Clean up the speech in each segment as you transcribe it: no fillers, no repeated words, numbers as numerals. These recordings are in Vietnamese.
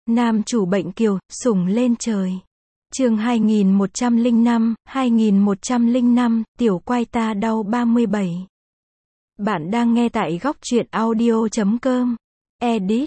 Nam chủ bệnh kiều, sủng lên trời. Chương 2105, tiểu quai ta đau 37. Bạn đang nghe tại góc truyện audio.com. Edit,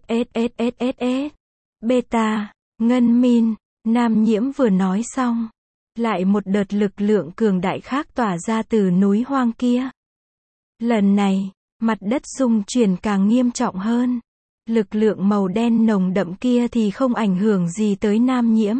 SSSSS. Beta, Ngân Min, Nam Nhiễm vừa nói xong. Lại một đợt lực lượng cường đại khác tỏa ra từ núi hoang kia. Lần này, mặt đất rung chuyển càng nghiêm trọng hơn. Lực lượng màu đen nồng đậm kia thì không ảnh hưởng gì tới Nam Nhiễm.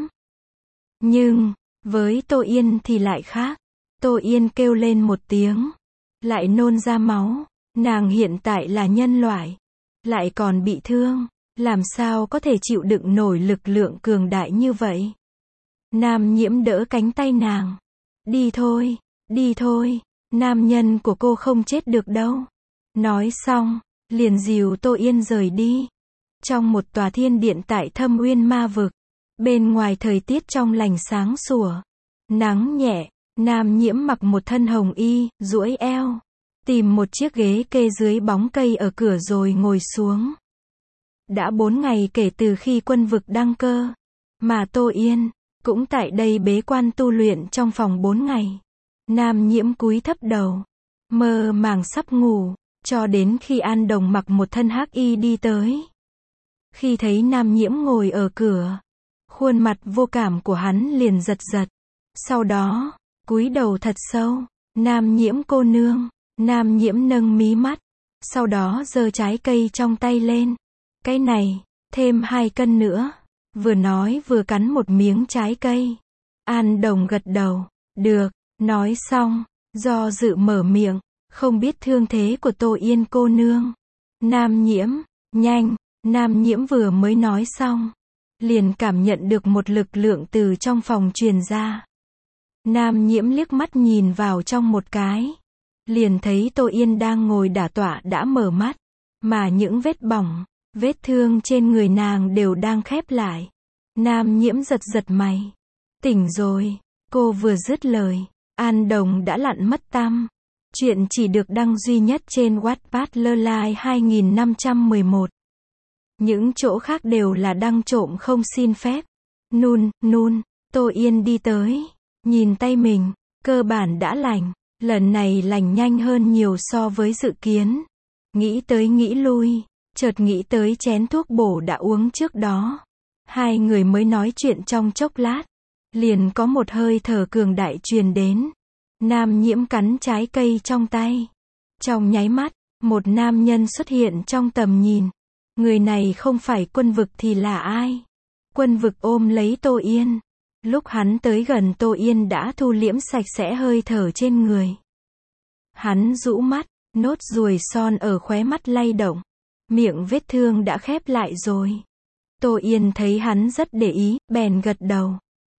Nhưng, với Tô Yên thì lại khác. Tô Yên kêu lên một tiếng. Lại nôn ra máu. Nàng hiện tại là nhân loại. Lại còn bị thương. Làm sao có thể chịu đựng nổi lực lượng cường đại như vậy? Nam Nhiễm đỡ cánh tay nàng. Đi thôi, đi thôi. Nam nhân của cô không chết được đâu. Nói xong, liền dìu Tô Yên rời đi. Trong một tòa thiên điện tại Thâm Uyên Ma Vực. Bên ngoài thời tiết trong lành sáng sủa. Nắng nhẹ, Nam Nhiễm mặc một thân hồng y, duỗi eo. Tìm một chiếc ghế kê dưới bóng cây ở cửa rồi ngồi xuống. Đã 4 ngày kể từ khi quân vực đăng cơ. Mà Tô Yên, cũng tại đây bế quan tu luyện trong phòng 4 ngày. Nam Nhiễm cúi thấp đầu. Mơ màng sắp ngủ. Cho đến khi An Đồng mặc một thân hắc y đi tới. Khi thấy Nam Nhiễm ngồi ở cửa. Khuôn mặt vô cảm của hắn liền giật giật. Sau đó, cúi đầu thật sâu. Nam Nhiễm cô nương. Nam Nhiễm nâng mí mắt. Sau đó giơ trái cây trong tay lên. Cái này, thêm 2 cân nữa. Vừa nói vừa cắn một miếng trái cây. An Đồng gật đầu. Được, nói xong, do dự mở miệng. Không biết thương thế của Tô Yên cô nương. Nam Nhiễm, nhanh. Nam Nhiễm vừa mới nói xong. Liền cảm nhận được một lực lượng từ trong phòng truyền ra. Nam Nhiễm liếc mắt nhìn vào trong một cái. Liền thấy Tô Yên đang ngồi đả tọa đã mở mắt. Mà những vết bỏng, vết thương trên người nàng đều đang khép lại. Nam Nhiễm giật giật mày. Tỉnh rồi. Cô vừa dứt lời. An Đồng đã lặn mất tăm. Chuyện chỉ được đăng duy nhất trên Wattpad Lơ 2511. Những chỗ khác đều là đăng trộm không xin phép. Nun, Tô Yên đi tới. Nhìn tay mình, cơ bản đã lành. Lần này lành nhanh hơn nhiều so với dự kiến. Nghĩ tới nghĩ lui, chợt nghĩ tới chén thuốc bổ đã uống trước đó. Hai người mới nói chuyện trong chốc lát. Liền có một hơi thở cường đại truyền đến. Nam Nhiễm cắn trái cây trong tay. Trong nháy mắt, một nam nhân xuất hiện trong tầm nhìn. Người này không phải Quân Vực thì là ai? Quân Vực ôm lấy Tô Yên. Lúc hắn tới gần Tô Yên đã thu liễm sạch sẽ hơi thở trên người. Hắn rũ mắt, nốt ruồi son ở khóe mắt lay động. Miệng vết thương đã khép lại rồi. Tô Yên thấy hắn rất để ý, bèn gật đầu.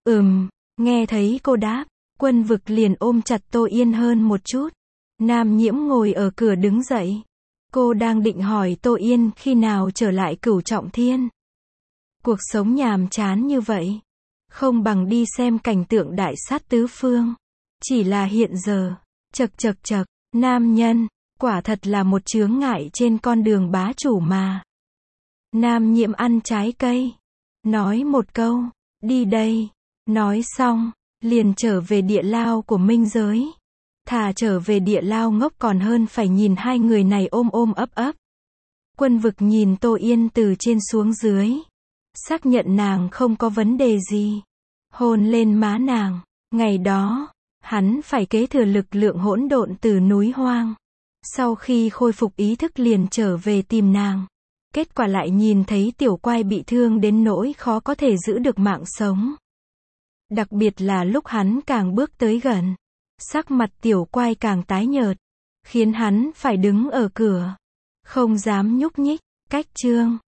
Nghe thấy cô đáp. Quân Vực liền ôm chặt Tô Yên hơn một chút. Nam Nhiễm ngồi ở cửa đứng dậy. Cô đang định hỏi Tô Yên khi nào trở lại Cửu Trọng Thiên. Cuộc sống nhàm chán như vậy. Không bằng đi xem cảnh tượng đại sát tứ phương. Chỉ là hiện giờ, chật, nam nhân, quả thật là một chướng ngại trên con đường bá chủ mà. Nam Nhiễm ăn trái cây. Nói một câu, đi đây. Nói xong, liền trở về địa lao của minh giới. Thà trở về địa lao ngốc còn hơn phải nhìn hai người này ôm ấp. Quân Vực nhìn Tô Yên từ trên xuống dưới. Xác nhận nàng không có vấn đề gì. Hôn lên má nàng. Ngày đó, hắn phải kế thừa lực lượng hỗn độn từ núi hoang. Sau khi khôi phục ý thức liền trở về tìm nàng. Kết quả lại nhìn thấy tiểu quai bị thương đến nỗi khó có thể giữ được mạng sống. Đặc biệt là lúc hắn càng bước tới gần. Sắc mặt tiểu quai càng tái nhợt. Khiến hắn phải đứng ở cửa. Không dám nhúc nhích. Cách chương